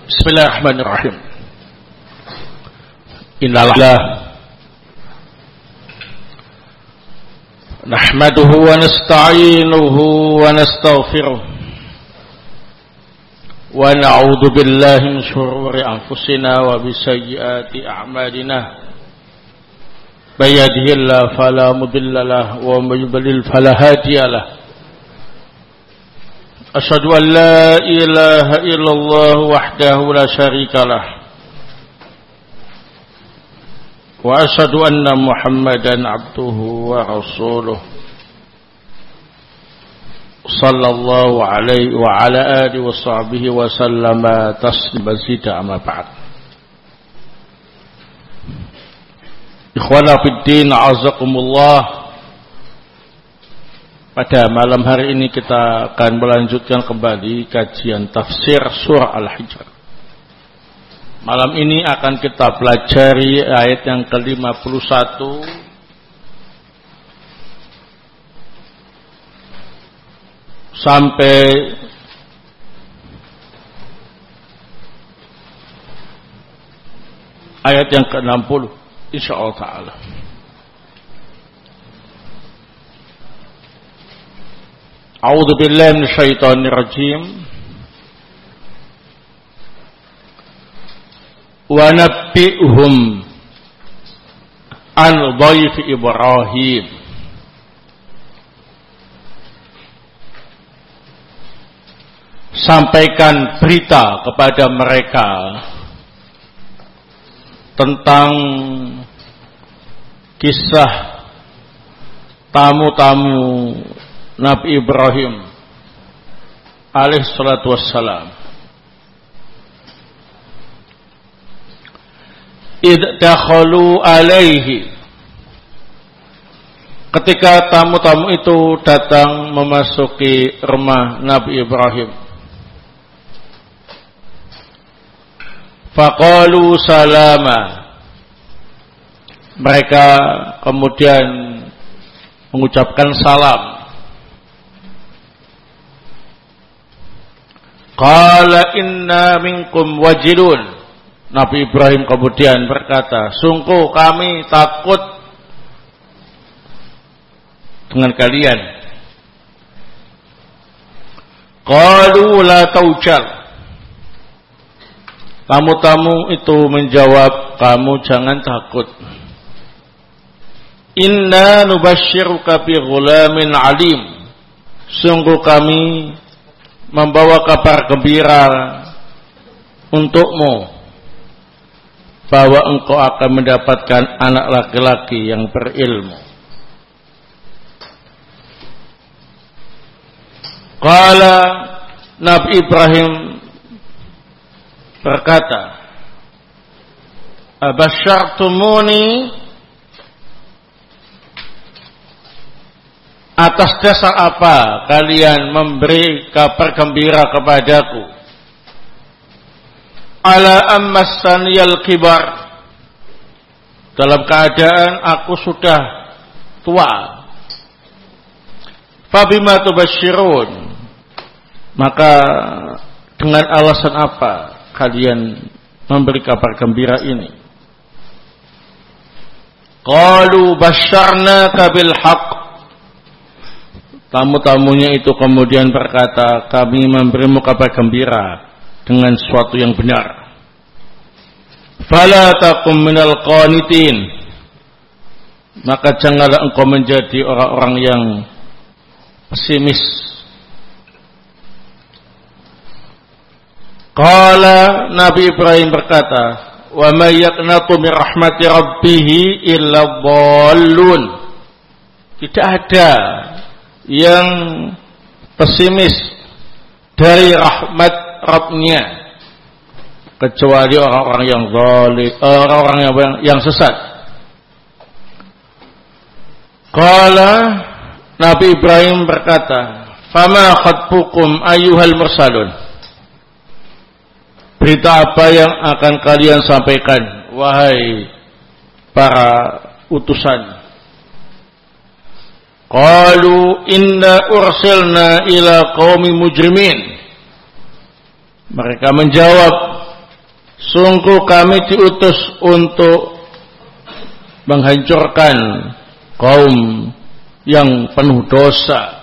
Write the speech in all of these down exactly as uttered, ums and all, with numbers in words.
Bismillahirrahmanirrahim. Innalillah nahmaduhu wa nasta'inuhu wa nastaghfiruh wa na'udzu billahi min shururi anfusina wa bi sayyiati a'malina. May yahdihillahu fala mudilla lahu wa may yudlil fala hadiya lahu. Asyhadu an la ilaha illallah wahdahu la syarika lah wa asyhadu anna Muhammadan abduhu wa rasuluh sallallahu alaihi wa ala alihi wa sahbihi wa sallama tasliman mazida amma ba'd. Ikhwana fid din, azakumullah. Pada malam hari ini kita akan melanjutkan kembali kajian tafsir surah Al-Hijr. Malam ini akan kita pelajari ayat yang ke lima puluh satu sampai ayat yang ke enam puluh insyaallah taala. A'udzu billahi minasyaitonir rajim. Wa nabbi'hum an dhaifi Ibrahim. Sampaikan berita kepada mereka tentang kisah tamu-tamu Nabi Ibrahim alaihi salatu wassalam. Id dakhalu alaihi, ketika tamu-tamu itu datang memasuki rumah Nabi Ibrahim. Faqalu salama, mereka kemudian mengucapkan salam. Qala inna minkum wajilun, Nabi Ibrahim kemudian berkata, sungguh kami takut dengan kalian. Qalu la taujal, tamu-tamu itu menjawab, kamu jangan takut. Inna nubashiruka bi ghulamin alim, sungguh kami membawa kabar gembira untukmu bahwa engkau akan mendapatkan anak laki-laki yang berilmu. Qala, Nabi Ibrahim berkata, abasyartumuni, atas dasar apa kalian memberi kabar gembira kepadaku? Ala ammassaniyal kibar, dalam keadaan aku sudah tua. Fabima tubasyirun, maka dengan alasan apa kalian memberi kabar gembira ini? Qalu basyarnaka bil haqq, tamu-tamunya itu kemudian berkata, kami memberimu kabar gembira dengan sesuatu yang benar. Fala takum minal qanitin, maka janganlah engkau menjadi orang-orang yang pesimis. Qala, Nabi Ibrahim berkata, wa may yaqnatu min rahmati rabbih illa dhallun, tidak ada yang pesimis dari rahmat Rabbnya kecuali orang-orang yang zalim, orang-orang yang, yang sesat. Qala, Nabi Ibrahim berkata, fama khatbukum ayyuhal mursalun, berita apa yang akan kalian sampaikan wahai para utusan? Qalu inna ursilna ila qaumi mujrimin, mereka menjawab, Sungguh kami diutus untuk menghancurkan kaum yang penuh dosa.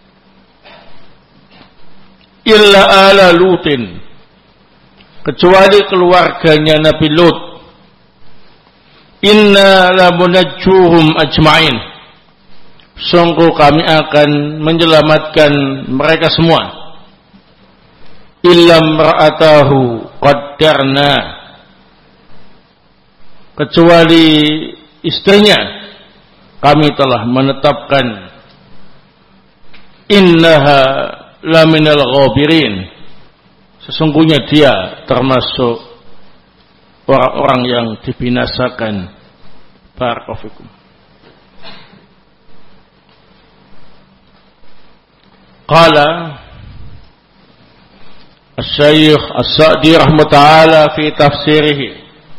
Illa ala Lutin, kecuali keluarganya Nabi Lut. Inna lamunajjuhum ajma'in, sungguh kami akan menyelamatkan mereka semua. Illa imra'atahu qaddarna, kecuali istrinya kami telah menetapkan. Innaha laminal ghabirin, sesungguhnya dia termasuk orang-orang yang dibinasakan. Barakallahu fikum. Qala Asy-Syaikh As-Sa'di rahimahullah ta'ala fi tafsirihi,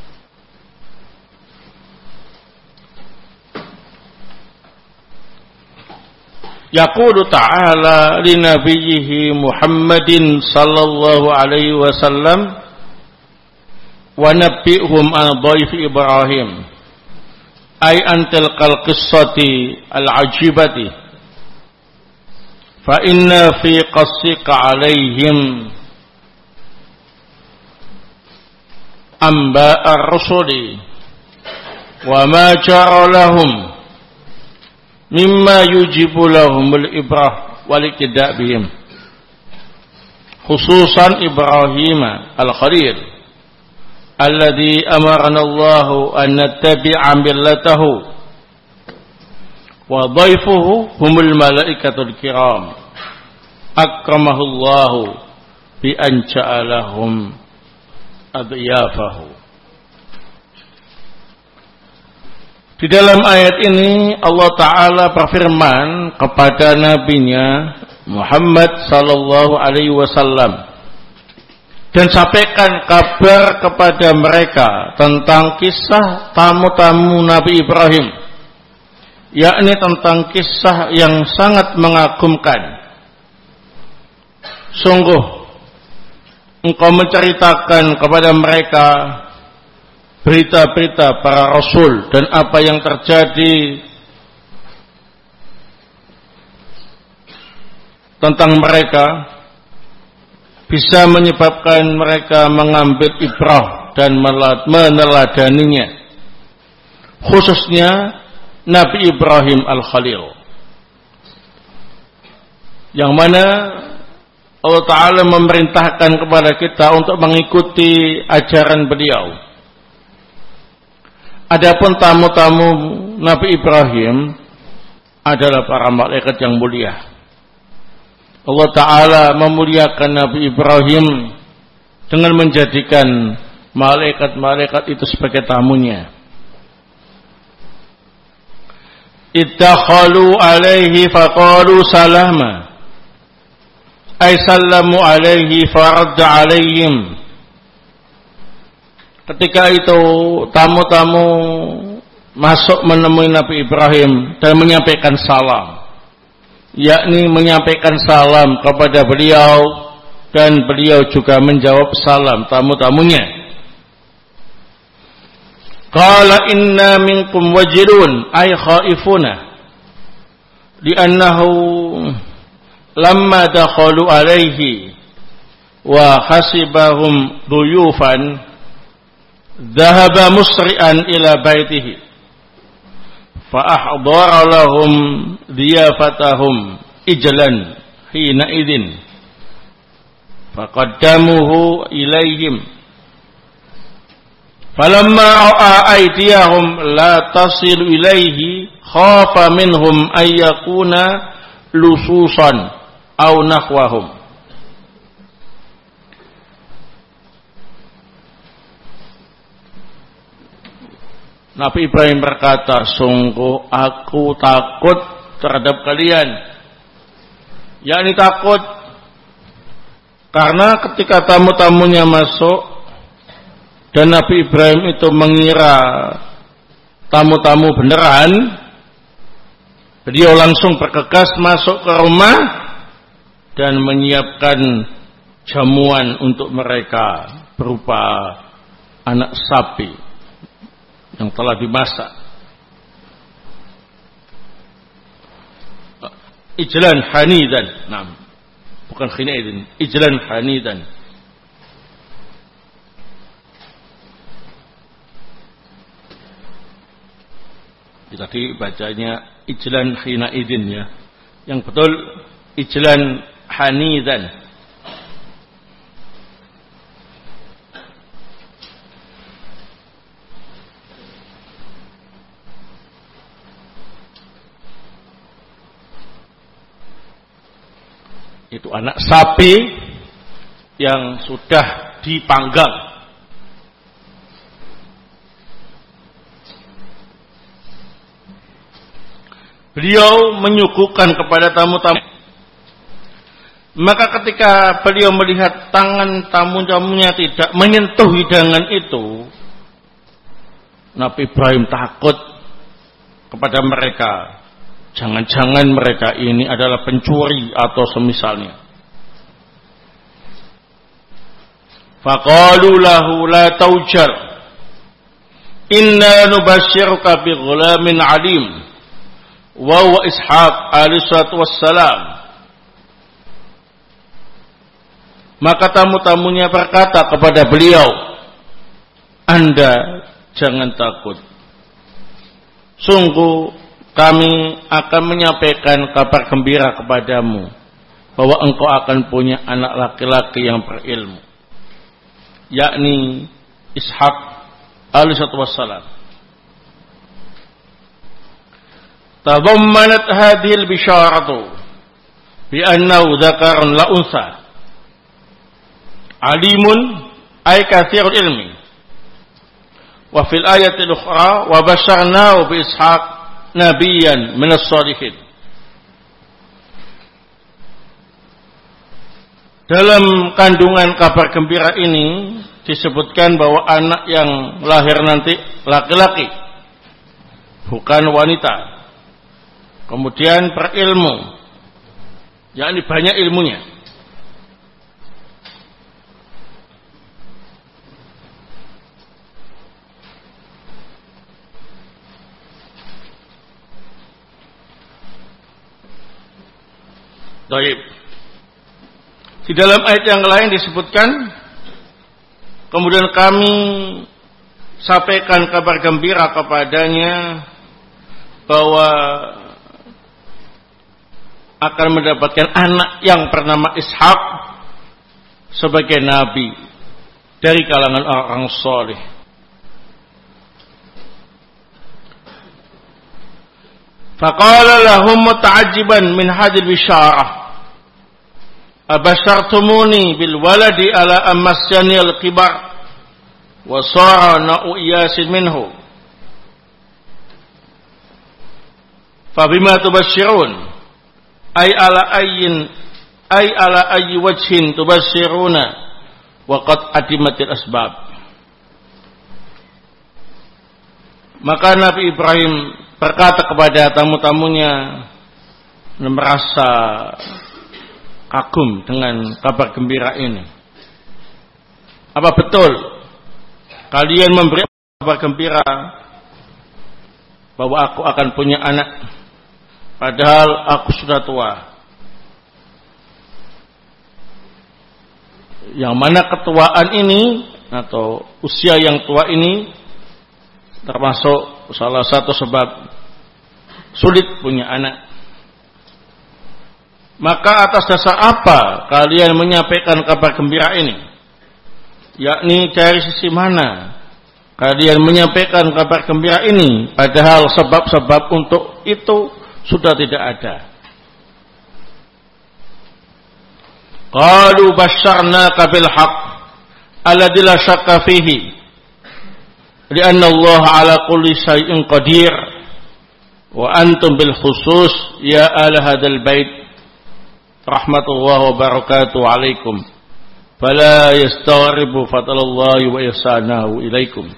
yaqulu ta'ala li nabiyhi Muhammadin sallallahu alaihi wasallam wa nabbi'hum an dhaifi Ibrahim, ay antil kal qissati al-ajibati, fa inna fi qassika alaihim amba ar-rusuli wa ma jara lahum mimma yujibu lahumul ibrah wal iktida bihim, khususan Ibrahim al-Khalil alladhi amarana Allahu an nattabi'a millatahu wa dhaifuhu humul malaikatul kiram akramahullahu bi an ja'alahum adyafahu. Di dalam ayat ini Allah Ta'ala berfirman kepada nabinya Muhammad sallallahu alaihi wasallam, dan sampaikan kabar kepada mereka tentang kisah tamu-tamu Nabi Ibrahim, yakni tentang kisah yang sangat mengagumkan. Sungguh engkau menceritakan kepada mereka berita-berita para rasul dan apa yang terjadi tentang mereka bisa menyebabkan mereka mengambil ibrah dan meneladaninya, khususnya Nabi Ibrahim al-Khalil, yang mana Allah Ta'ala memerintahkan kepada kita untuk mengikuti ajaran beliau. Adapun tamu-tamu Nabi Ibrahim adalah para malaikat yang mulia. Allah Ta'ala memuliakan Nabi Ibrahim dengan menjadikan malaikat-malaikat itu sebagai tamunya. Iddakhalu alaihi faqalu salama, ay sallamu alaihi faradda alaihim. Ketika itu tamu-tamu masuk menemui Nabi Ibrahim dan menyampaikan salam, yakni menyampaikan salam kepada beliau, dan beliau juga menjawab salam tamu-tamunya. Qala inna minkum wajilun, ay khaifuna, li'annahu lamma dakhalu alaihi wa hasibahum duyufan dhahaba musri'an ila baitihi fa ahdara lahum diyafatahum ijlan hina idin faqaddamuhu ilaihim falamma ra'a aydiyahum la tasilu ilaihi khafa minhum ay yakuna lususan au nahwahum. Nabi Ibrahim berkata, sungguh aku takut terhadap kalian, yakni takut karena ketika tamu-tamunya masuk dan Nabi Ibrahim itu mengira tamu-tamu beneran, beliau langsung bergegas masuk ke rumah dan menyiapkan jamuan untuk mereka berupa anak sapi yang telah dimasak. Ijlan hanidan. Nah, bukan khinaidin. Ijlan hanidan. Tadi bacanya ijlan khinaidin ya. Yang betul ijlan hanidan. Itu anak sapi yang sudah dipanggang. Beliau menyuguhkan kepada tamu-tamu. Maka ketika beliau melihat tangan tamu-tamunya tidak menyentuh hidangan itu, Nabi Ibrahim takut kepada mereka. Jangan-jangan mereka ini adalah pencuri atau semisalnya. Faqalu lahu la tawjar, inna nubashiruka bi ghulamin alim wa huwa Ishaq alaihi salatu wassalam. Maka tamu-tamunya berkata kepada beliau, Anda jangan takut. Sungguh kami akan menyampaikan kabar gembira kepadamu bahwa engkau akan punya anak laki-laki yang berilmu, yakni Ishaq alaihi salatu wassalam. Tadammanat hadhihi al-bisharatu bi annahu dzakarun la unsa alimun ay katsirul ilmi. Wa fil ayati al-ukhra wa basyarnahu bi Ishaq nabiyan minas shalihin. Dalam kandungan kabar gembira ini disebutkan bahwa anak yang lahir nanti laki-laki, bukan wanita. Kemudian berilmu, yakni banyak ilmunya. Baik. Di dalam ayat yang lain disebutkan, kemudian kami sampaikan kabar gembira kepadanya bahwa akan mendapatkan anak yang bernama Ishaq sebagai nabi dari kalangan orang saleh. Faqala lahum muta'ajjiban min hadil bisyarah, abashartumuni bil waladi ala amasyani al-kibar wa sara na'u iyasin minhu fabima tubashirun ay ala ayyin ay ala ayyi wajhin tubashiruna wa qad adimatil asbab. Maka Nabi Ibrahim berkata kepada tamu-tamunya, merasa kagum dengan kabar gembira ini. Apa betul kalian memberi kabar gembira bahwa aku akan punya anak, padahal aku sudah tua? Yang mana ketuaan ini atau usia yang tua ini termasuk salah satu sebab sulit punya anak. Maka atas dasar apa kalian menyampaikan kabar gembira ini? Yakni dari sisi mana kalian menyampaikan kabar gembira ini, padahal sebab-sebab untuk itu sudah tidak ada. Qalu basyarnaka bil haqq alladzi la syakka fihi li'anna Allah ala kulli syai'in qadir wa antum bil khusus ya ahla hadzal bait rahmatullahi wa barakatuh alaikum fala yastaghribu fadlallahi wa ihsanahu ilaikum.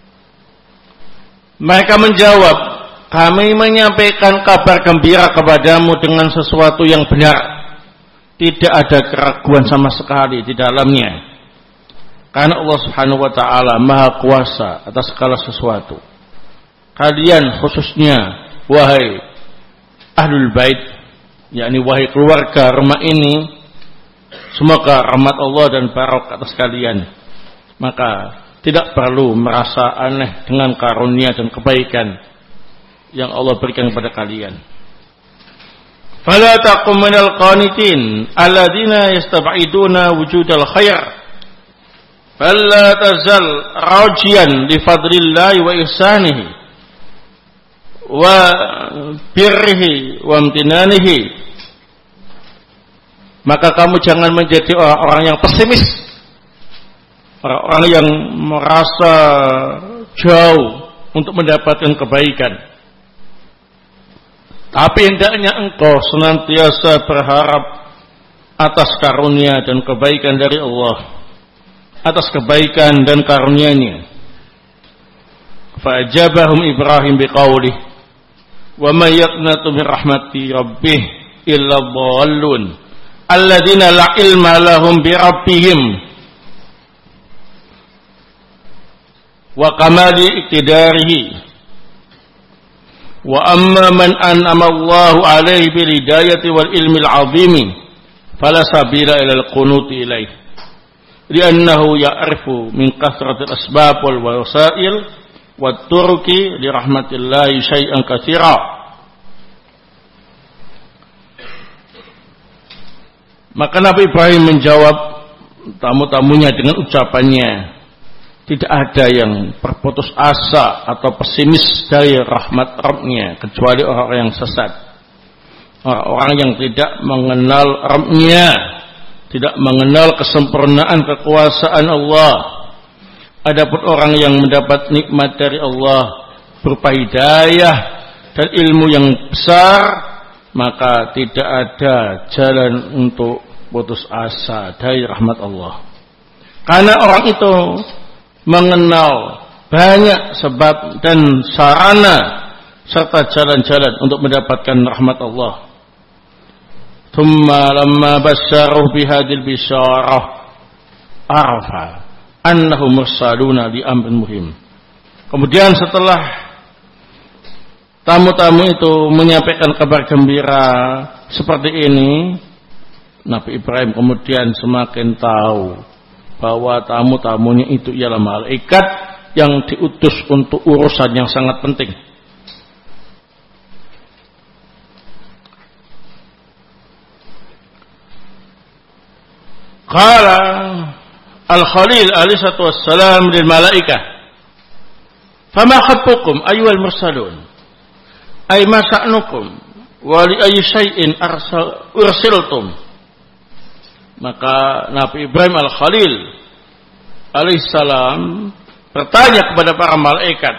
Mereka menjawab, kami menyampaikan kabar gembira kepadamu dengan sesuatu yang benar, tidak ada keraguan sama sekali di dalamnya. Karena Allah Subhanahu wa taala Maha Kuasa atas segala sesuatu. Kalian khususnya wahai Ahlul Bait, yakni wahai keluarga rumah ini, semoga rahmat Allah dan barokah atas kalian. Maka tidak perlu merasa aneh dengan karunia dan kebaikan yang Allah berikan kepada kalian. Fala taqum minal qanitin alladzina yastab'iduna wujudal khair. Fala tazal rajiyan li fadlillahi wa ihsanihi wa birrihi wa amtinanihi. Maka kamu jangan menjadi orang-orang yang pesimis, orang-orang yang merasa jauh untuk mendapatkan kebaikan. Tapi hendaknya engkau senantiasa berharap atas karunia dan kebaikan dari Allah, atas kebaikan dan karunia-Nya. Fa'ajabahum Ibrahim biqaulih, wa may yaqnatu min rahmati rabbih illa dhallun alladzina la ilma lahum bi rabbihim wa kamali iqtidarihi. Wa amma man an'ama Allahu alaihi bil hidayati wal ilmil azimi fala sabila ila al-qunuti ilaihi li'annahu ya'rifu min kathratil asbab wal wasail wat turuki li rahmatillahi syai'an katsira. Maka Nabi Ibrahim menjawab tamu-tamunya dengan ucapannya, tidak ada yang berputus asa atau pesimis dari rahmat Rabb-Nya kecuali orang-orang yang sesat, orang-orang yang tidak mengenal Rabb-Nya, tidak mengenal kesempurnaan kekuasaan Allah. Adapun orang yang mendapat nikmat dari Allah berupa hidayah dan ilmu yang besar, maka tidak ada jalan untuk putus asa dari rahmat Allah. Karena orang itu mengenal banyak sebab dan sarana serta jalan-jalan untuk mendapatkan rahmat Allah. Thumma lamma basyaruh bihadil bisyarah arafa annahum mursaluna li amrin muhim. Kemudian setelah tamu-tamu itu menyampaikan kabar gembira seperti ini, Nabi Ibrahim kemudian semakin tahu bahwa tamu-tamunya itu ialah malaikat yang diutus untuk urusan yang sangat penting. Qala Al-Khalil alaihi salatu wassalam lil malaikah, fama khatbukum ayyuhal mursalun, ay ma sya'nukum wa li ayyi syai'in arsal ursiltum. Maka Nabi Ibrahim Al-Khalil alaihissalam bertanya kepada para malaikat,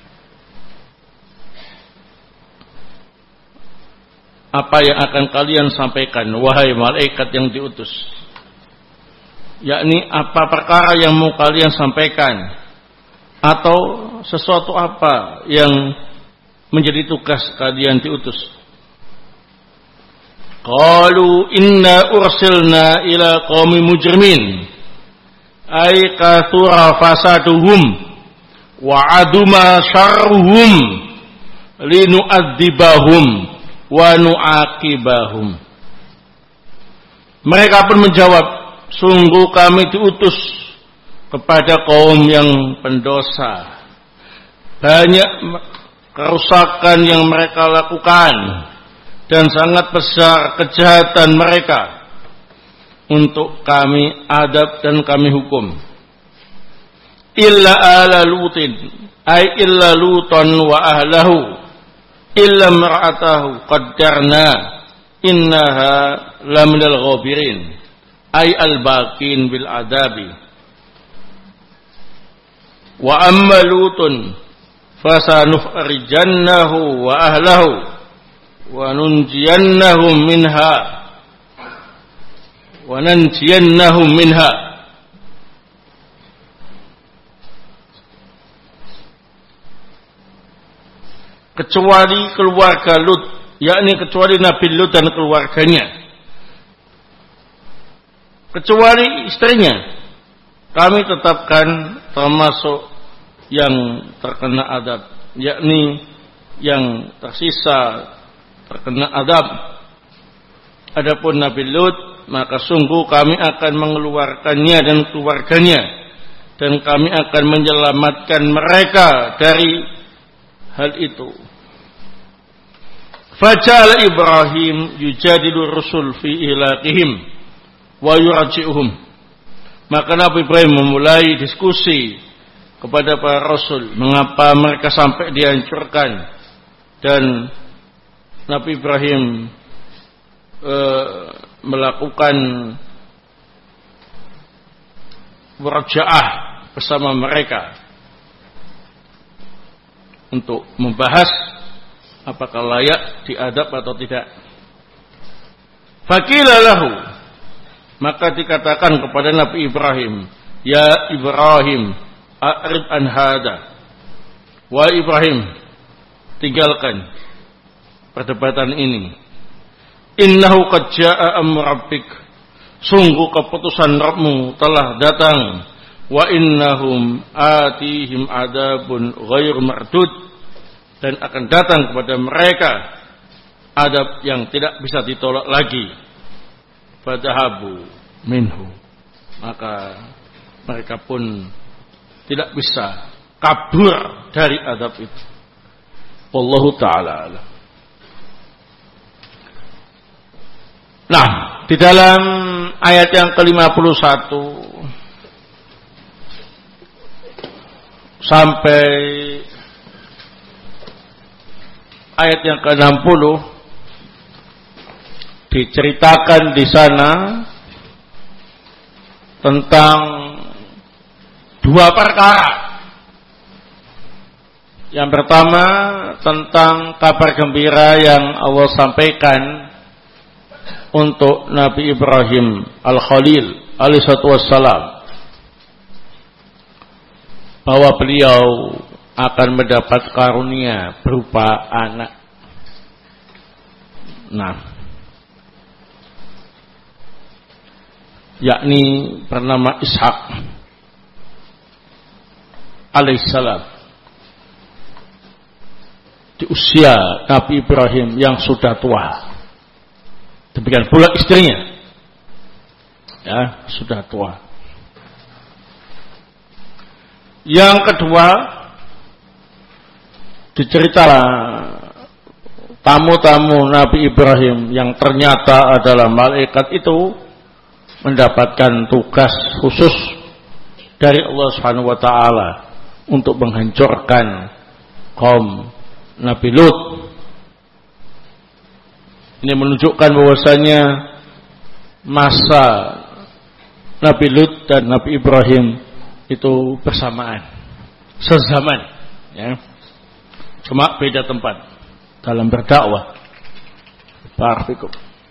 apa yang akan kalian sampaikan wahai malaikat yang diutus? Yakni apa perkara yang mau kalian sampaikan, atau sesuatu apa yang menjadi tugas kalian diutus? Qalu inna ursilna ila qaumi mujrimin ay kathura fasaduhum wa aduma syarruhum linu'adzibahum wa nu'aqibahum. Mereka pun menjawab, sungguh kami diutus kepada kaum yang pendosa, banyak kerusakan yang mereka lakukan dan sangat besar kejahatan mereka, untuk kami adab dan kami hukum. Illa ala lutin ay illa lutan wa ahlahu illa mar'atahu qaddarna innaha laminal ghabirin ay al-baqin bil adabi. Wa amma lutun fasanukhrijannahu wa ahlahu wa nunjiyannahum minha wa nanjiyannahum minha. Kecuali keluarga Lut, yakni kecuali Nabi Lut dan keluarganya, kecuali istrinya, kami tetapkan termasuk yang terkena adab, yakni yang tersisa terkena adab. Adapun Nabi Lut, maka sungguh kami akan mengeluarkannya dan keluarganya, dan kami akan menyelamatkan mereka dari hal itu. Faja'ala Ibrahim yujadilu rusul fi ihlaqihim wa yurji'uhum. Maka Nabi Ibrahim memulai diskusi kepada para rasul mengapa mereka sampai dihancurkan, dan Nabi Ibrahim e, melakukan murajaah bersama mereka untuk membahas apakah layak diadab atau tidak. Faqila lahu, maka dikatakan kepada Nabi Ibrahim, ya Ibrahim, a'rid an hada. Wa Ibrahim, tinggalkan perdebatan ini. Innahu qad jaa'a amru rabbik, sungguh keputusan Rabbmu telah datang. Wa innahum atihim adabun ghairu mardud, dan akan datang kepada mereka adab yang tidak bisa ditolak lagi. Fadhahabu minhu, maka mereka pun tidak bisa kabur dari adab itu. Wallahu ta'ala alam. Nah, di dalam ayat yang ke lima puluh satu sampai ayat yang ke enam puluh diceritakan di sana tentang dua perkara. Yang pertama tentang kabar gembira yang Allah sampaikan untuk Nabi Ibrahim Al-Khalil alaihissalatu wassalam, bahwa beliau akan mendapat karunia berupa anak. Nah, yakni bernama Ishak alaihissalam, di usia Nabi Ibrahim yang sudah tua. Demikian pula istrinya, ya, sudah tua. Yang kedua, diceritakan tamu-tamu Nabi Ibrahim yang ternyata adalah malaikat itu mendapatkan tugas khusus dari Allah Subhanahu wa taala untuk menghancurkan kaum Nabi Lut. Ini menunjukkan bahwasanya masa Nabi Lut dan Nabi Ibrahim itu bersamaan, sezaman, ya. Cuma beda tempat dalam berdakwah. Barakallahu.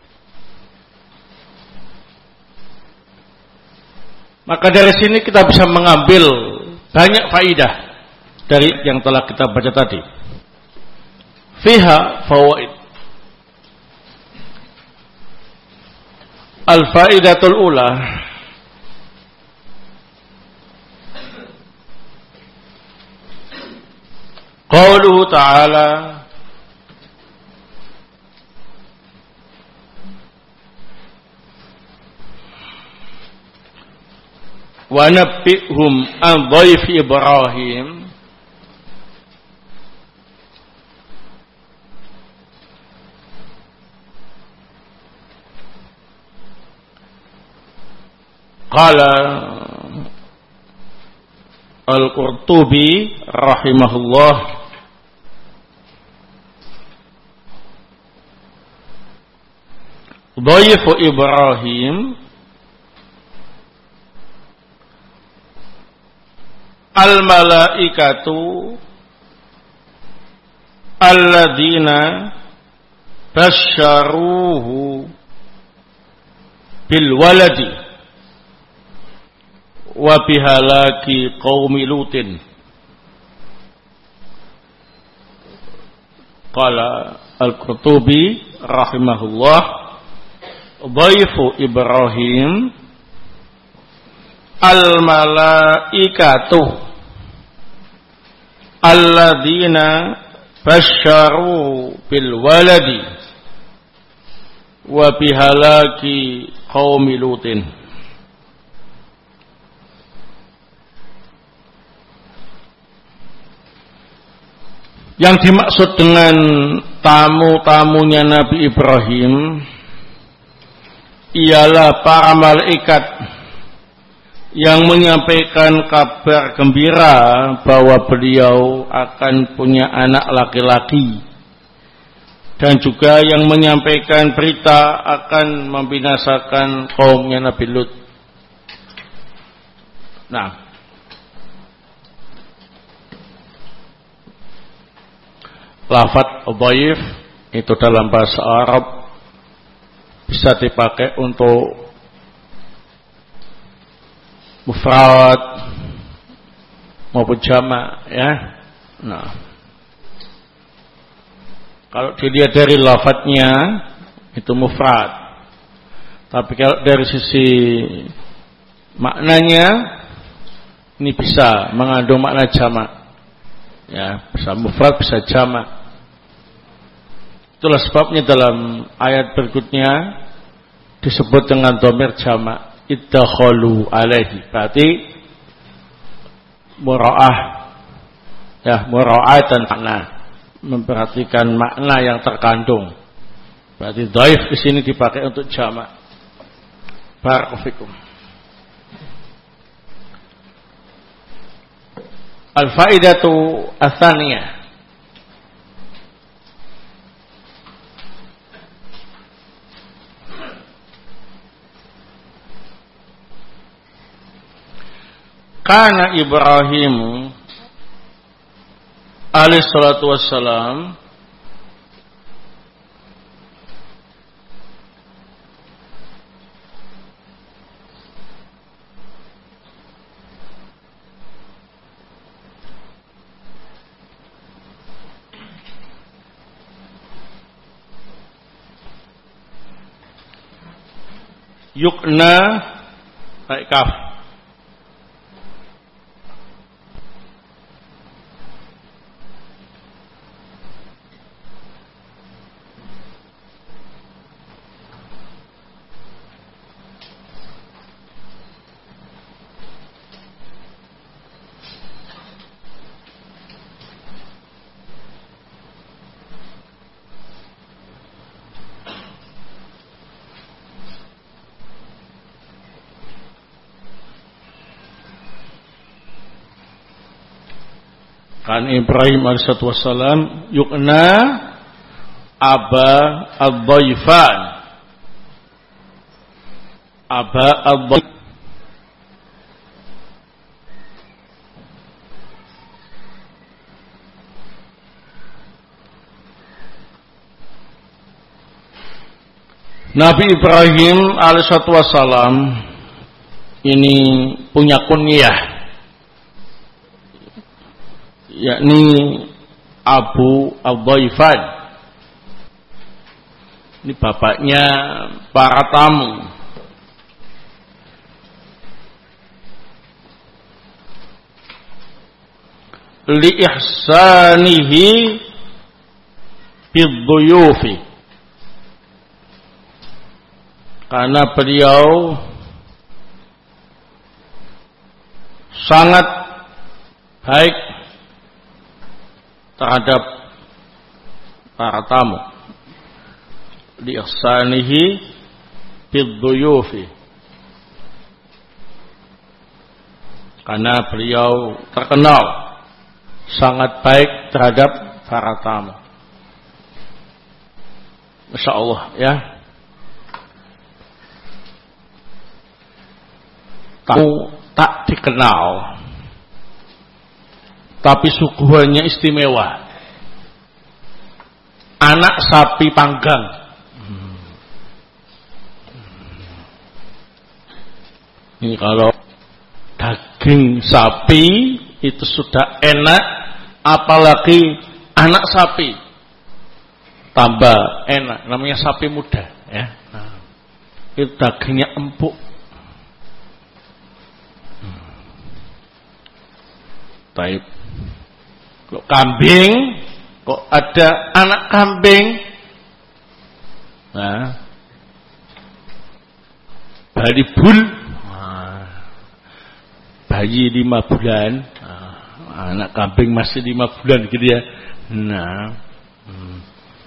Maka dari sini kita bisa mengambil banyak faidah dari yang telah kita baca tadi. Fiha fawaid. Al-faidatul ula, qauluhu ta'ala, wa nabbihum an dhaifi Ibrahim. Qala Al-Qurtubi rahimahullah, dhaifu Ibrahim al-malaikatu alladzina basyaruhu bil waladi wa bihalaki qaumi Lutin. Qala Al-Qurtubi rahimahullah, dhaifu Ibrahim al-malaikatu alladzina basyaru bil waladi wa bihalaki qaumi lutin. Yang dimaksud dengan tamu-tamunya Nabi Ibrahim ialah para malaikat yang menyampaikan kabar gembira bahwa beliau akan punya anak laki-laki, dan juga yang menyampaikan berita akan membinasakan kaumnya Nabi Lut. Nah, lafadz dhaif itu dalam bahasa Arab bisa dipakai untuk mufrad maupun jamak, ya. Nah, kalau dilihat dari lafadznya itu mufrad, tapi kalau dari sisi maknanya ini bisa mengandung makna jamak, ya, bisa mufrad bisa jamak. Itulah sebabnya dalam ayat berikutnya disebut dengan dhamir jamak, iddakhalu alaihi, berarti mura'ah, ya, mura'atan makna, memperhatikan makna yang terkandung. Berarti dhaif di sini dipakai untuk jamak. Barakallahu fikum. Al-faidatu ats-tsaniyah, kana Ibrahim alaihi salatu wassalam yukna baik kaf kan Ibrahim alaihissalatu wassalam yukna aba ad-dhaifan, aba ad-dhaif, Nabi Ibrahim alaihissalatu wassalam ini punya kunyah, yakni Abu Ad-Dhaifan. Ini bapaknya para tamu. Li ihsanihi bidhuyufi, karena beliau sangat baik terhadap para tamu. Li ihsanihi bidhuyufi, karena beliau terkenal sangat baik terhadap para tamu. Masya Allah, ya. Tamu tak dikenal, tapi suguhannya istimewa. Anak sapi panggang. Ini kalau daging sapi itu sudah enak, apalagi anak sapi tambah enak. Namanya sapi muda, ya. Nah, itu dagingnya empuk. Taib. Kok kambing, kok ada anak kambing. Nah, bayi bul, nah, bayi lima bulan, nah, anak kambing masih lima bulan gitu ya. Nah, hmm.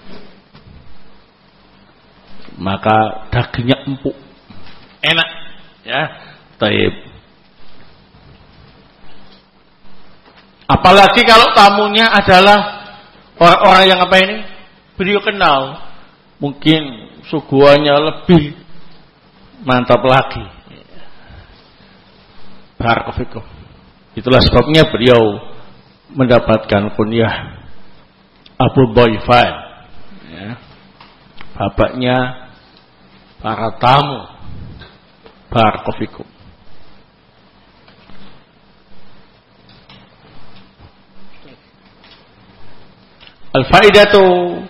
maka dagingnya empuk, enak, ya, taib. Apalagi kalau tamunya adalah orang-orang yang apa ini? Beliau kenal. Mungkin suguhannya lebih mantap lagi. Barakallahu. Itulah sebabnya beliau mendapatkan kunyah Abu Dhaifan. Ya. Bapaknya para tamu. Barakallahu. Al-faidatu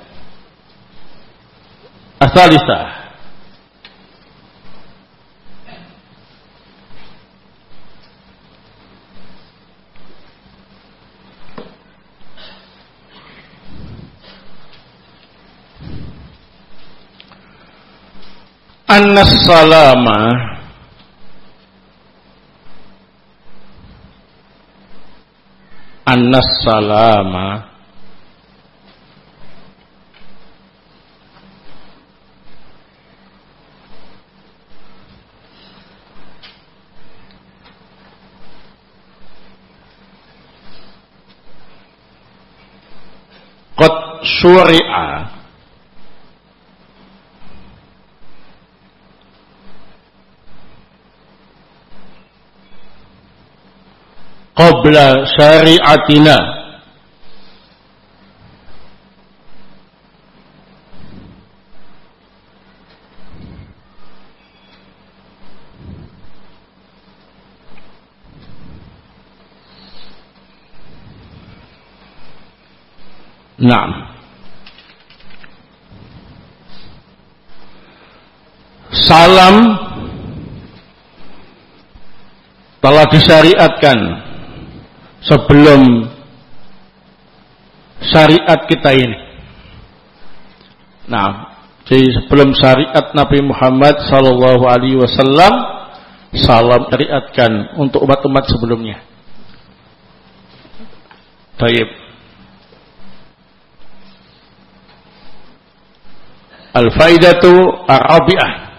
as-salisah anna salama anna salama qad syuri'a qabla syari'atina Naam. Salam telah disyariatkan sebelum syariat kita ini. Nah, jadi sebelum syariat Nabi Muhammad sallallahu alaihi wasallam, salam syariatkan untuk umat-umat sebelumnya. Baik. Al-faidatu ar-rabi'ah.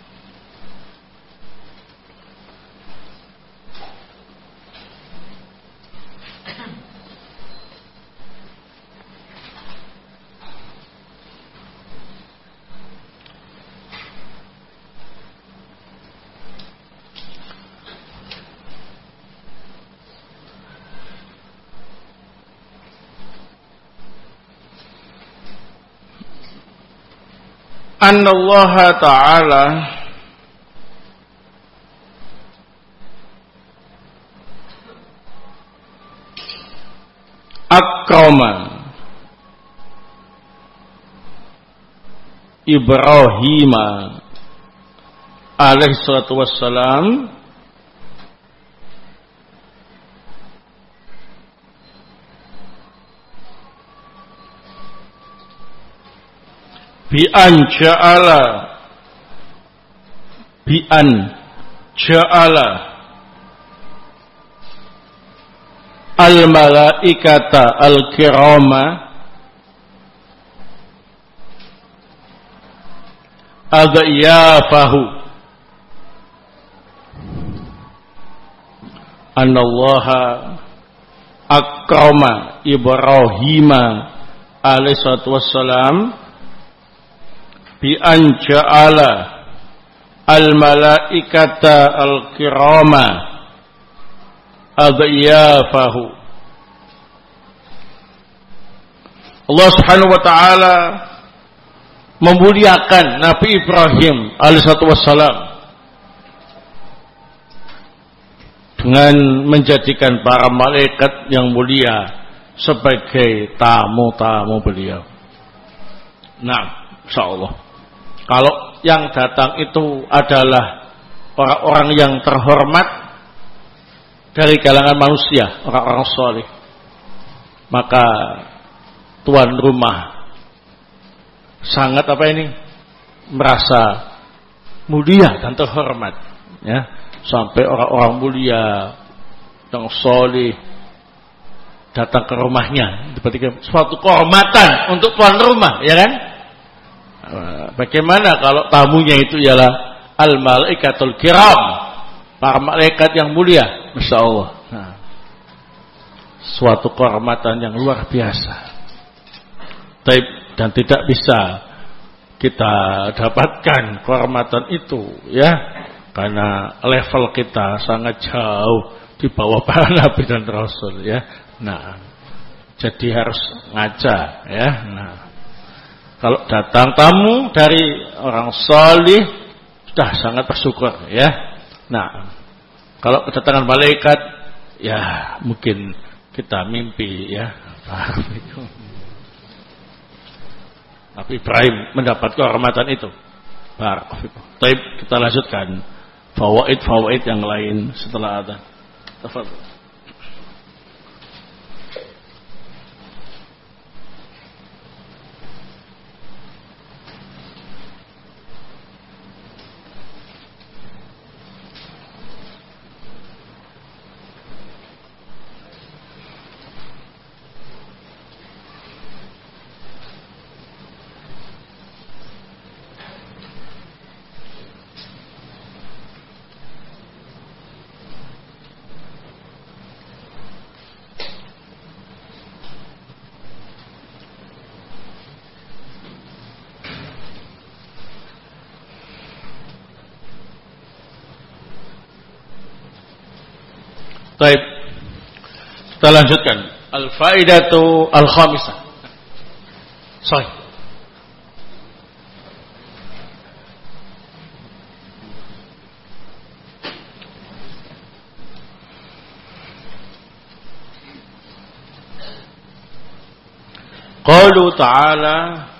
Anna Allah Ta'ala akrama Ibrahim alaihi salatu wassalam bi an ja'ala bi an ja'ala al malaikata al kirama adyafahu anallaha akrama Ibrahim alaihi salatu wassalam bi an ja'ala al malaikata al kirama adyafahu. Allah Subhanahu wa taala memuliakan Nabi Ibrahim alaihissalatu wassalam dengan menjadikan para malaikat yang mulia sebagai tamu-tamu beliau. Nah, insyaallah kalau yang datang itu adalah orang-orang yang terhormat, dari kalangan manusia, orang-orang soleh, maka tuan rumah sangat apa ini merasa mulia dan terhormat, ya, sampai orang-orang mulia yang soleh datang ke rumahnya, seperti suatu kehormatan untuk tuan rumah, ya kan? Bagaimana kalau tamunya itu ialah al-malaikatul kiram, para malaikat yang mulia, masya Allah. Nah, suatu kehormatan yang luar biasa. Dan tidak bisa kita dapatkan kehormatan itu, ya, karena level kita sangat jauh di bawah para nabi dan rasul, ya. Nah, jadi harus ngaca, ya. Nah, kalau datang tamu dari orang salih sudah sangat bersyukur, ya. Nah, kalau kedatangan malaikat, ya mungkin kita mimpi, ya. Nabi Ibrahim mendapat kehormatan itu. Barakallahu. Baik, kita lanjutkan fawaid-fawaid yang lain setelah adzan. Tafadhol. Baik, kita lanjutkan al-faidatu al-khamisah. Sahih. Qalu ta'ala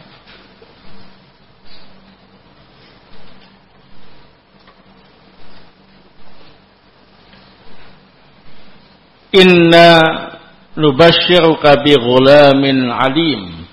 inna nubashshiruka bi ghulamin alim.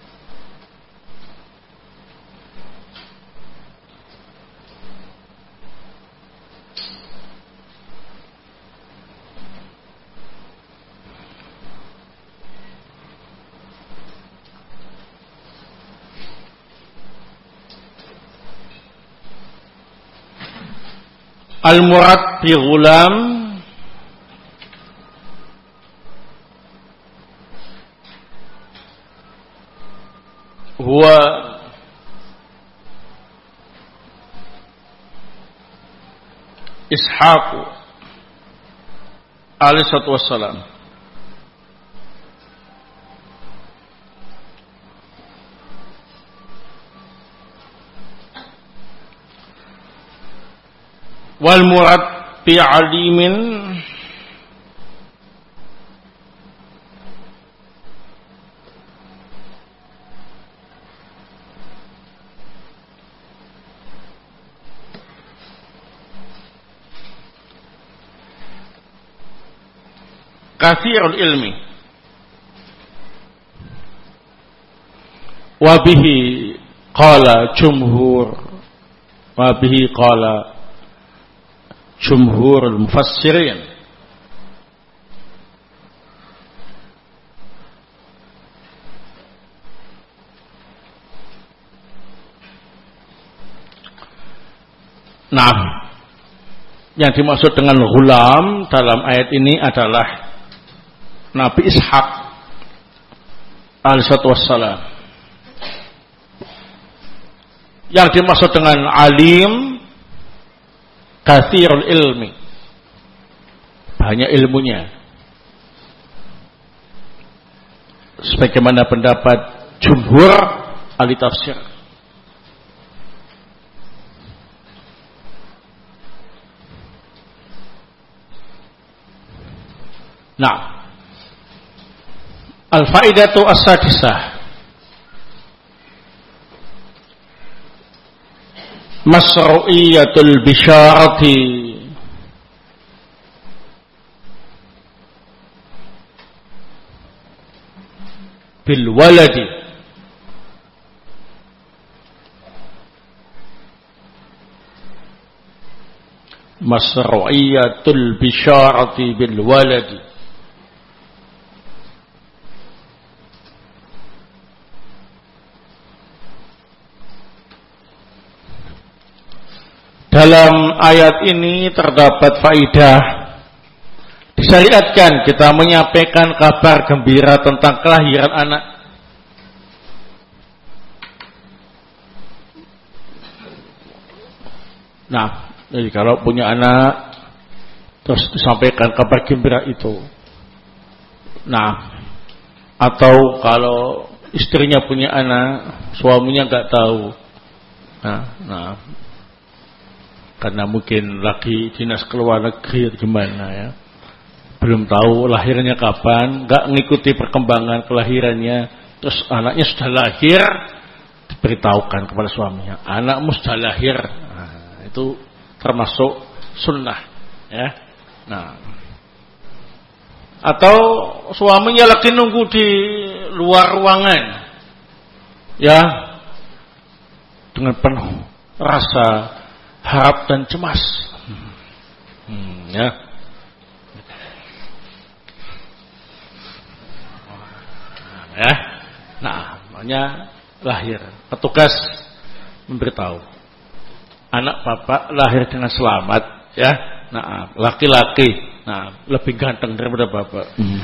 Al-murad bi ghulam huwa Ishaq alaihi salatu wassalam. Wal murad bi alimin kathirul ilmi wa bihi qala jumhur wa bihi qala jumhurul mufassirin. Nah, yang dimaksud dengan ghulam dalam ayat ini adalah Nabi Ishaq alaihissalatu wassalam. Yang dimaksud dengan alim kathirul ilmi, banyak ilmunya, sebagaimana pendapat jumhur ahli tafsir. Nah, al-faidatu as-sadisah masru'iyatul bisyarati bil waladi. Masru'iyatul bisyarati bil waladi. Dalam ayat ini terdapat faidah. Disyariatkan kita menyampaikan kabar gembira tentang kelahiran anak. Nah, jadi kalau punya anak terus disampaikan kabar gembira itu. Nah, atau kalau istrinya punya anak, suaminya nggak tahu. Nah, nah, karena mungkin lagi dinas keluar negeri atau gimana ya, belum tahu lahirnya kapan, nggak ngikuti perkembangan kelahirannya, terus anaknya sudah lahir, diberitahukan kepada suaminya, anakmu sudah lahir. Nah, itu termasuk sunnah, ya. Nah, atau suaminya lagi nunggu di luar ruangan, ya, dengan penuh rasa harap dan cemas, hmm, ya. Ya, nah, makanya lahir. Petugas memberitahu, anak bapak lahir dengan selamat, ya. Nah, laki-laki, nah, lebih ganteng daripada bapak. Hmm.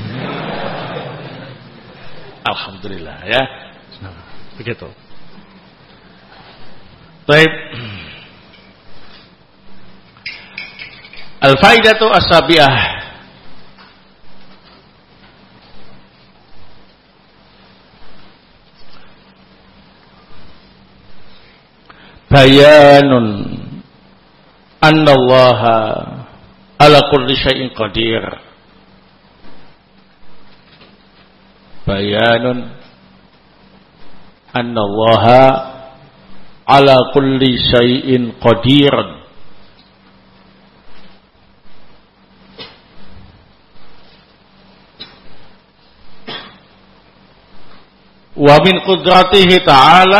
Alhamdulillah, ya. Nah, begitu. Baik. Al-faidatu as-sabi'ah. Bayanun annallaha ala kulli syai'in qadir. Bayanun annallaha ala kulli syai'in qadir. Wa min qudratihi ta'ala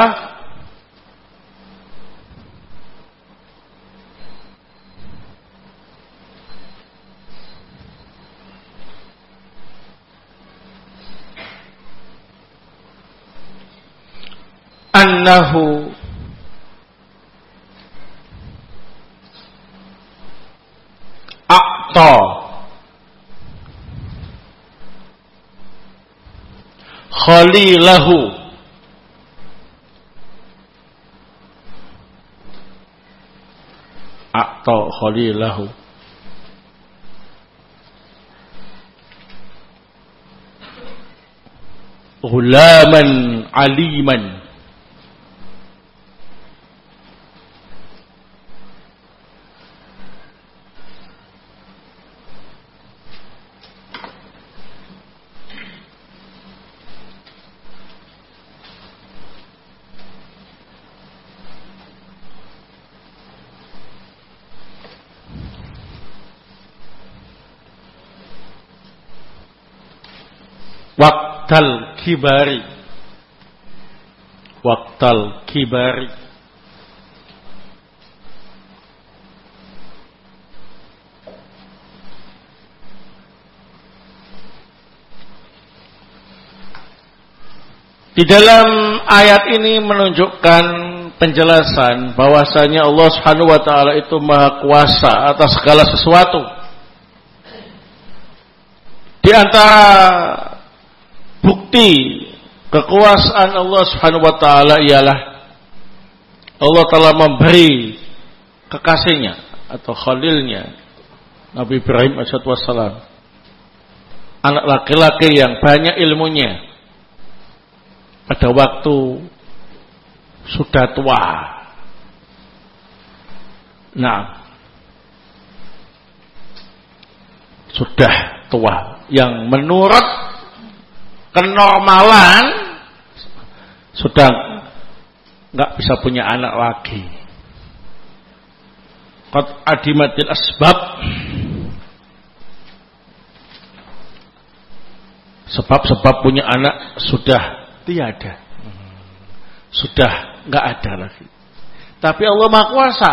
annahu a'ta khalilahu a'ta khalilahu ghulaman aliman. Waktal kibari, waktal kibari, di dalam ayat ini menunjukkan penjelasan bahwasanya Allah Subhanahu wa taala itu Maha Kuasa atas segala sesuatu. Di antara bukti kekuasaan Allah Subhanahu wa taala ialah Allah telah memberi kekasihnya atau khalilnya Nabi Ibrahim alaihi wassalam anak laki-laki yang banyak ilmunya pada waktu sudah tua. Nah, sudah tua yang menurut kenormalan sudah nggak bisa punya anak lagi. Qad adimatil asbab, Sebab-sebab punya anak sudah tiada. Sudah enggak ada lagi. Tapi Allah Maha Kuasa.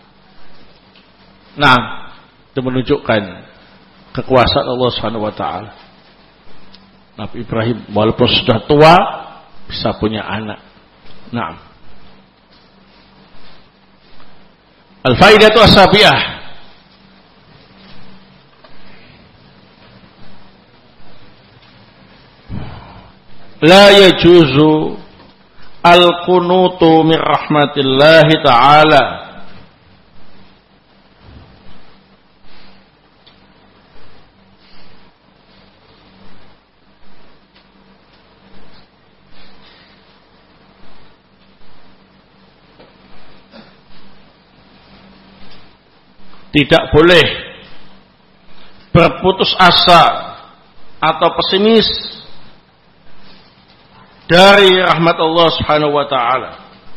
Nah, itu menunjukkan kekuasaan Allah Subhanahu wa taala. Nabi Ibrahim walaupun sudah tua bisa punya anak. Nah. Al-faidatu as-sabi'ah. La yajuzu al-qunutu min rahmatillahi ta'ala. Tidak boleh berputus asa atau pesimis dari rahmat Allah Subhanahu wa taala.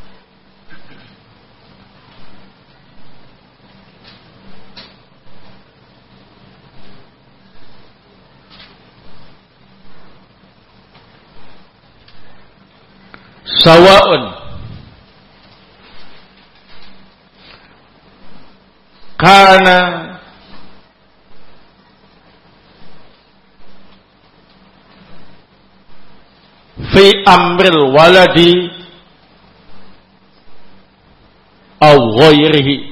Sawa'un kana fi amril waladi aw ghairihi,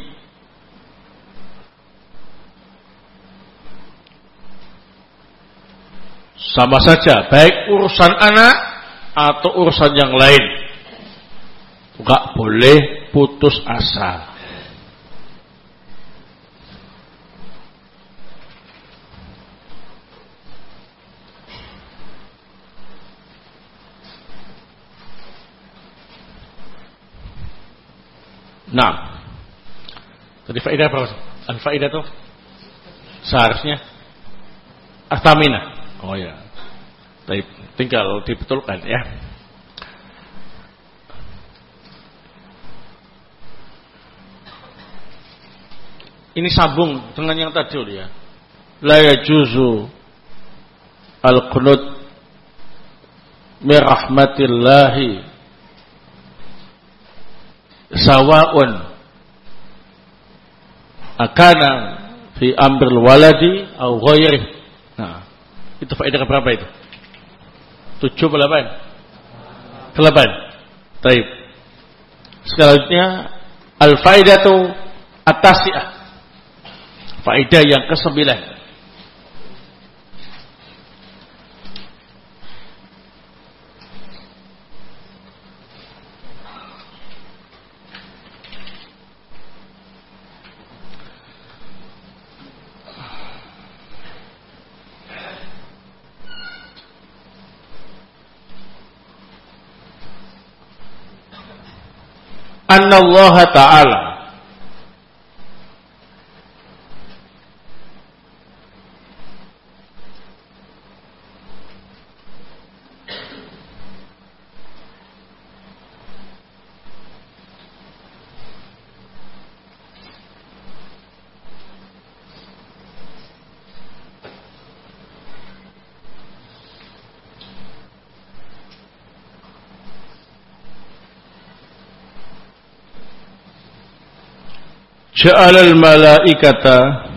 sama saja baik urusan anak atau urusan yang lain, enggak boleh putus asa. Nah, tadi faedah apa? Al-faedah tuh seharusnya Astamina. Oh ya, tapi tinggal dibetulkan ya. Ini sambung dengan yang tadi ya. La yajuzu al-qunut min rahmatillahi sawa'un akana fi amril waladi au ghairi. Nah, itu faedah berapa itu? tujuh atau delapan? delapan. Baik. Selanjutnya al-faidatu at-tasi'ah. Faedah yang kesembilan. Anna Allah Ta'ala ja'alal malaikata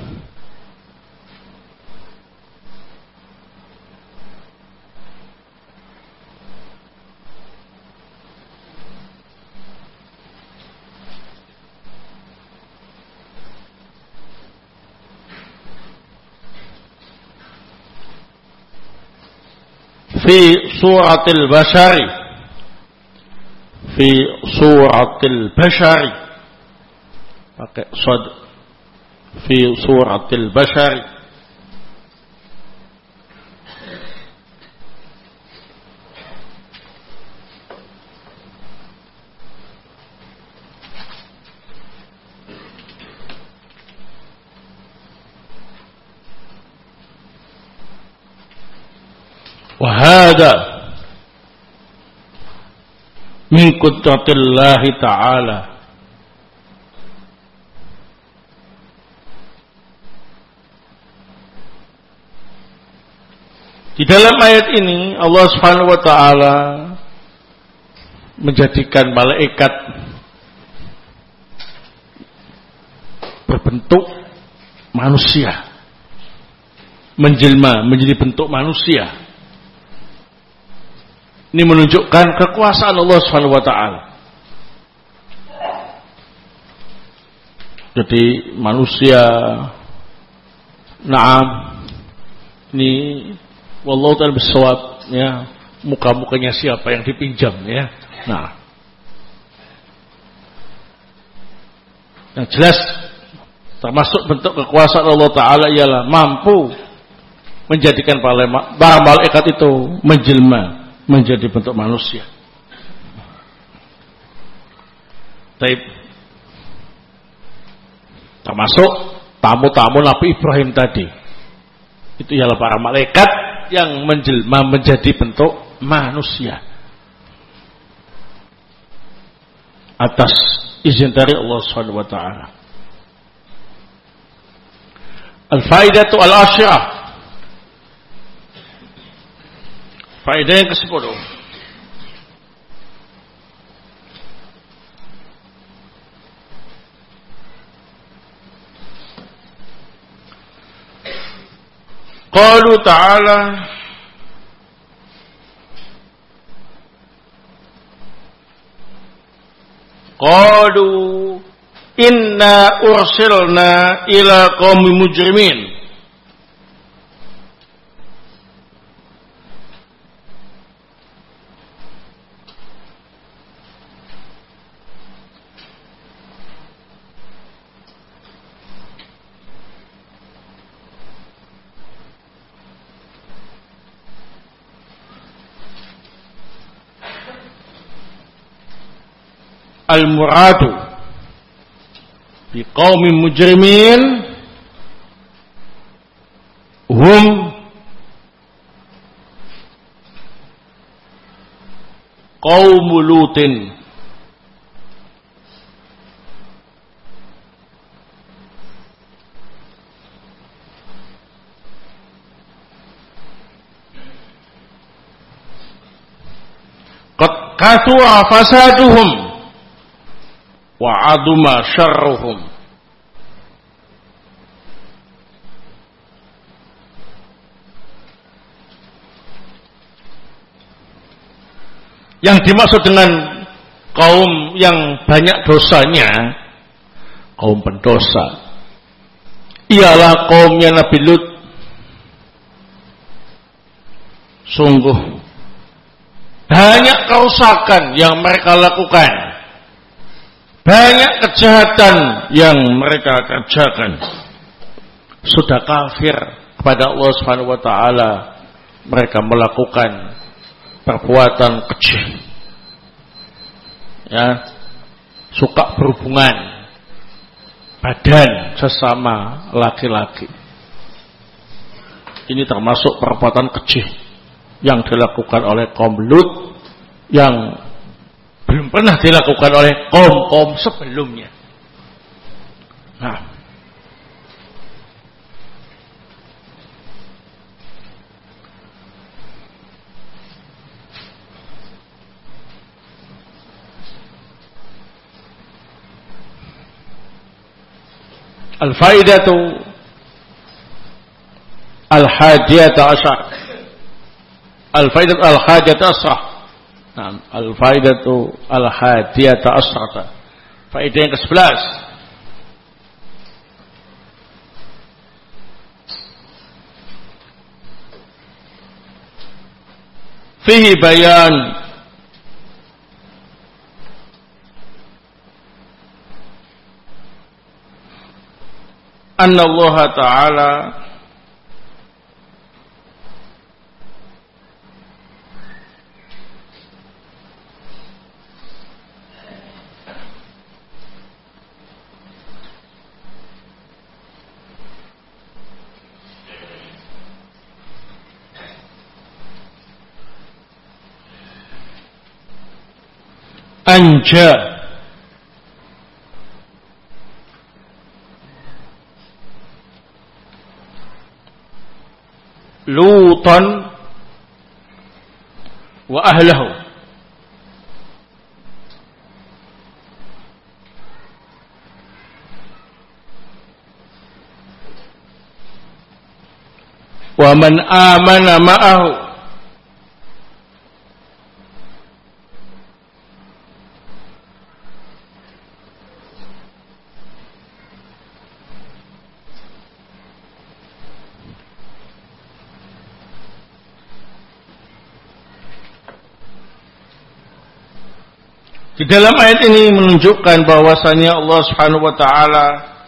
fi suratil bashari fi suratil bashari pakai sad fi suratil bashari wa hada min qudratillahi ta'ala. Di dalam ayat ini Allah Subhanahu wa taala menjadikan malaikat berbentuk manusia, menjelma menjadi bentuk manusia. Ini menunjukkan kekuasaan Allah Subhanahu wa taala. Jadi manusia, naam, ini wallahu ta'ala bisawab, ya, muka-mukanya siapa yang dipinjam, ya. Nah, yang jelas termasuk bentuk kekuasaan Allah Ta'ala ialah mampu menjadikan para malaikat itu menjelma menjadi bentuk manusia. Taib. Termasuk tamu-tamu Nabi Ibrahim tadi. Itu ialah para malaikat yang menjelma menjadi bentuk manusia. Atas izin dari Allah Subhanahu wa taala. Al-faidatu al-asyirah. Faedah yang kesepuluh. Qalu ta'ala Qalu inna ursilna ila qaumi mujrimin. Al-muradu bi qaumin mujrimin hum qaum Lutin. Qad kathura fasaduhum wa aduma syarruhum. Yang dimaksud dengan kaum yang banyak dosanya, kaum pendosa, ialah kaumnya Nabi Lut. Sungguh banyak kerusakan yang mereka lakukan, banyak kejahatan yang mereka kerjakan. Sudah kafir kepada Allah Subhanahu wa taala, mereka melakukan perbuatan keji. Ya, suka berhubungan badan sesama laki-laki. Ini termasuk perbuatan keji yang dilakukan oleh kaum Lut, yang belum pernah dilakukan oleh kaum-kaum sebelumnya. Nah, al-faidatu al-hadiyata asyar. Al-faidatu al-hadiyata asyar. Nah, al-faidatu al-hadiyata asrata. Faedah yang kesebelas. Fihi bayan anna Allah Ta'ala anja Lutan wa ahlahu. Wa man amana ma'ahu Di dalam ayat ini menunjukkan bahwasanya Allah Subhanahu wa taala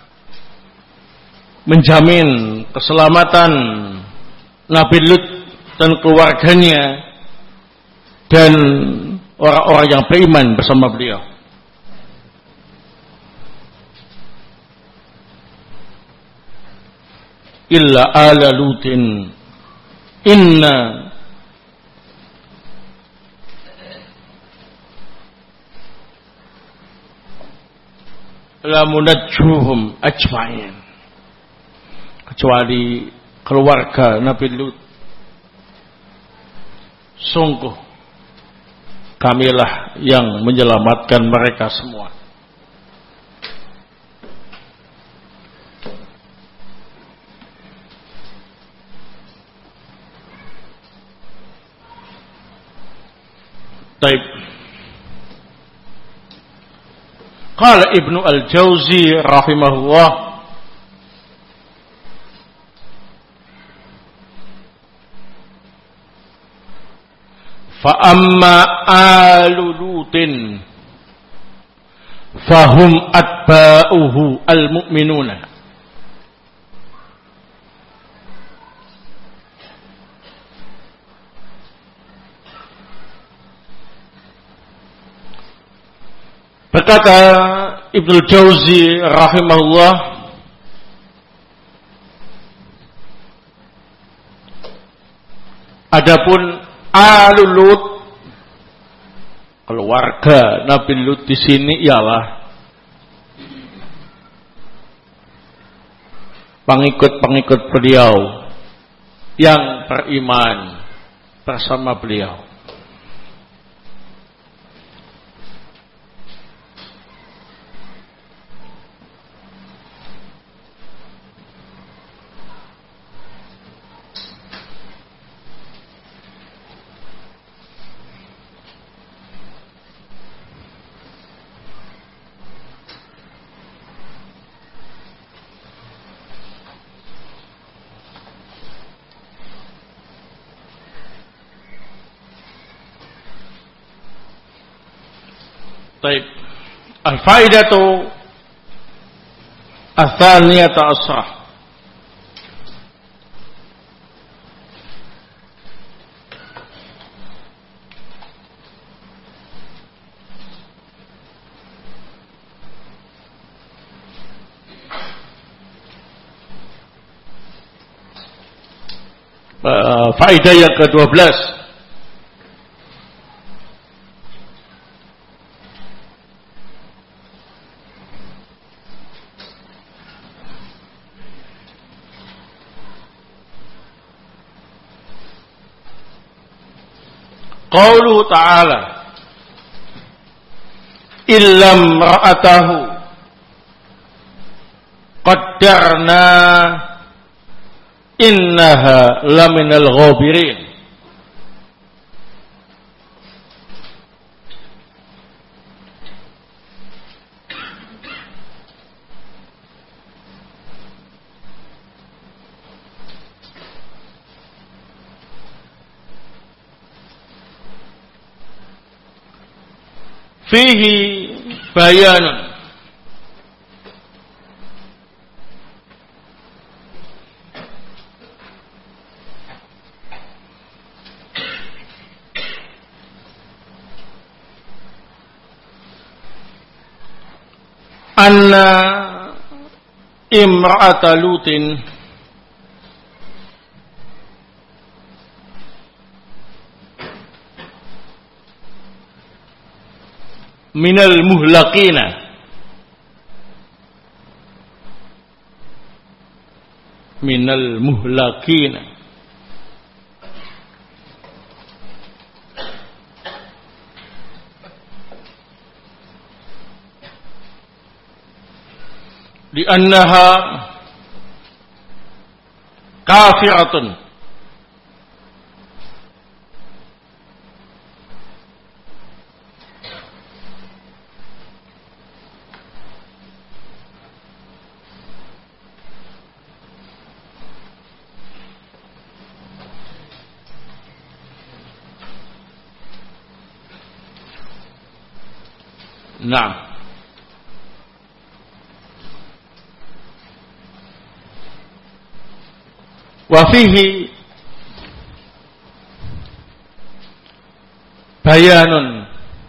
menjamin keselamatan Nabi Lut dan keluarganya dan orang-orang yang beriman bersama beliau. Illa ala Lutin inna la munajjuhum ajma'in, kecuali keluarga Nabi Lut, sungguh kamilah yang menyelamatkan mereka semua. Baik. Qala Ibnu Al-Jauzi rahimahullah, fa amma alu Lutin fahum atba'uhu al-mu'minuna. Berkata Ibnu Jauzi rahimahullah, adapun alu Lut, keluarga Nabi Lut di sini ialah pengikut-pengikut beliau yang beriman bersama beliau. Baik. Al-faidatu ats-tsaniyatu asrah. Uh, faedah yang kedua belas, qauluhu ta'ala illam ra'atahu qaddarna innaha laminal ghabirin. Fihi bayanun anna imra'ata Lutin minal muhlaqina minal muhlaqina li'annaha kafiratun. Naam. Wa fihi bayanun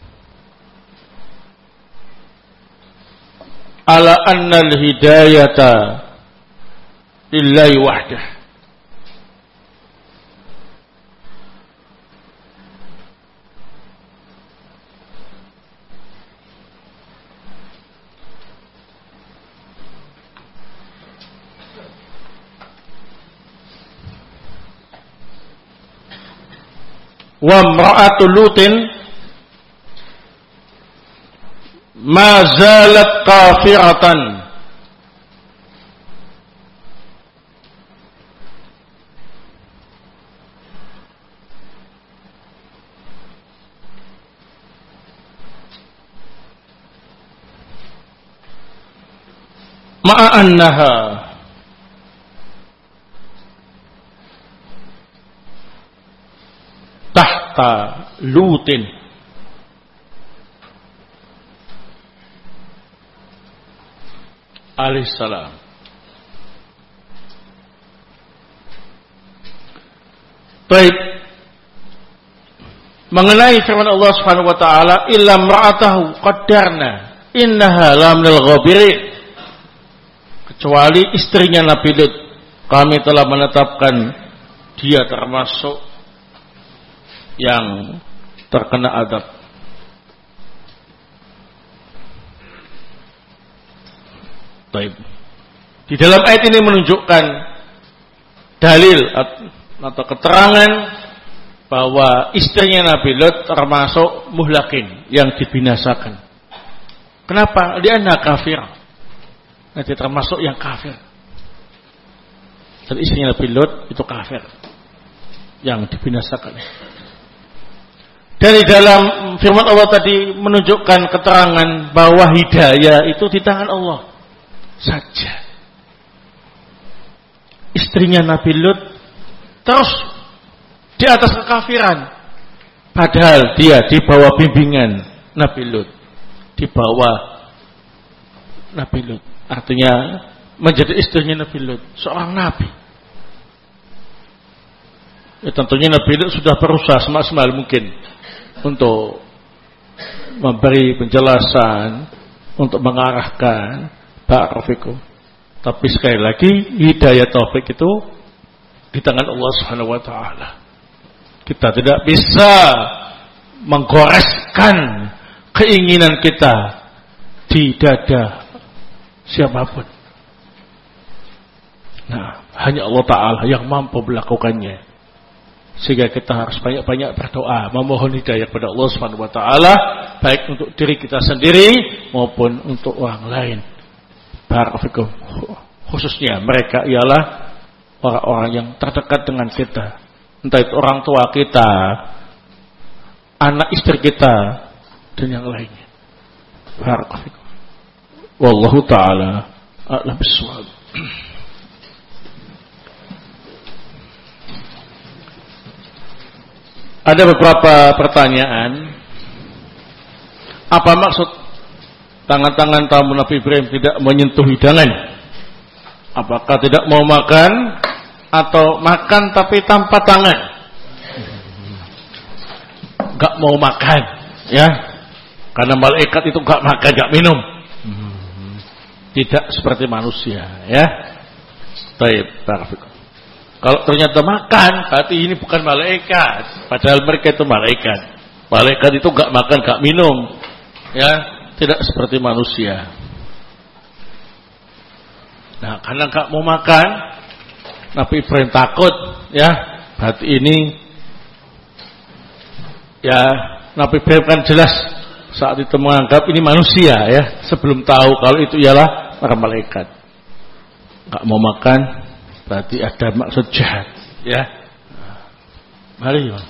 ala anna al-hidayata lillahi wahdah. Wa imra'atu Lutin ma zalat kafiratan ma'a annaha tahta Lutin alaihissalam. Baik, mengenai firman Allah Subhanahu wa taala, illa imra'atahu qaddarna innaha laminal ghabirin, kecuali istrinya Nabi Lut, kami telah menetapkan dia termasuk yang terkena adab. Baik. Di dalam ayat ini menunjukkan dalil atau keterangan bahwa istrinya Nabi Lut termasuk muhlakin yang dibinasakan. Kenapa? Dia anak kafir. Nanti termasuk yang kafir. Dan istrinya Nabi Lut itu kafir yang dibinasakan. Dan di dalam firman Allah tadi menunjukkan keterangan bahwa hidayah itu di tangan Allah saja. Istrinya Nabi Lut terus di atas kekafiran, padahal dia di bawah bimbingan Nabi Lut, di bawah Nabi Lut. Artinya menjadi istrinya Nabi Lut, seorang nabi. Ya, tentunya Nabi Lut sudah berusaha semaksimal mungkin untuk memberi penjelasan, untuk mengarahkan barakallahu. Tapi sekali lagi hidayah taufik itu di tangan Allah Subhanahu wa taala. Kita tidak bisa menggoreskan keinginan kita di dada siapapun. Nah, hanya Allah taala yang mampu melakukannya. Sehingga kita harus banyak-banyak berdoa, memohon hidayah kepada Allah Subhanahu wa taala, baik untuk diri kita sendiri maupun untuk orang lain. Barakallahu. Khususnya mereka ialah orang-orang yang terdekat dengan kita. Entah itu orang tua kita, anak istri kita, dan yang lainnya. Barakallahu. Wallahu taala a'lam bissawab. Ada beberapa pertanyaan. Apa maksud tangan-tangan tamu Nabi Ibrahim tidak menyentuh hidangan? Apakah tidak mau makan atau makan tapi tanpa tangan? Gak mau makan, ya? Karena malaikat itu gak makan, gak minum. Tidak seperti manusia, ya? Baik, barakallahu. Kalau ternyata makan, berarti ini bukan malaikat. Padahal mereka itu malaikat. Malaikat itu gak makan, gak minum. Ya, tidak seperti manusia. Nah, karena gak mau makan, Nabi Ibrahim takut. Ya, berarti ini, ya, Nabi Ibrahim kan jelas saat itu menganggap ini manusia. Ya, sebelum tahu kalau itu ialah para malaikat. nggak mau makan berarti ada maksud jahat, ya. Mari, Bang.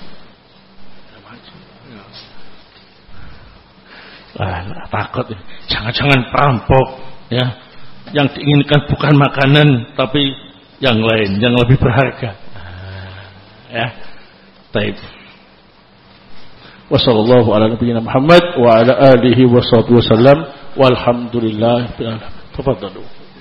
Ah, takut, jangan-jangan perampok, ya. Yang diinginkan bukan makanan, tapi yang lain, yang lebih berharga. Ya, baik. Wassallallahu ala nabiyyina Muhammad wa ala alihi washabbihi wasallam walhamdulillah. Tafadhalu.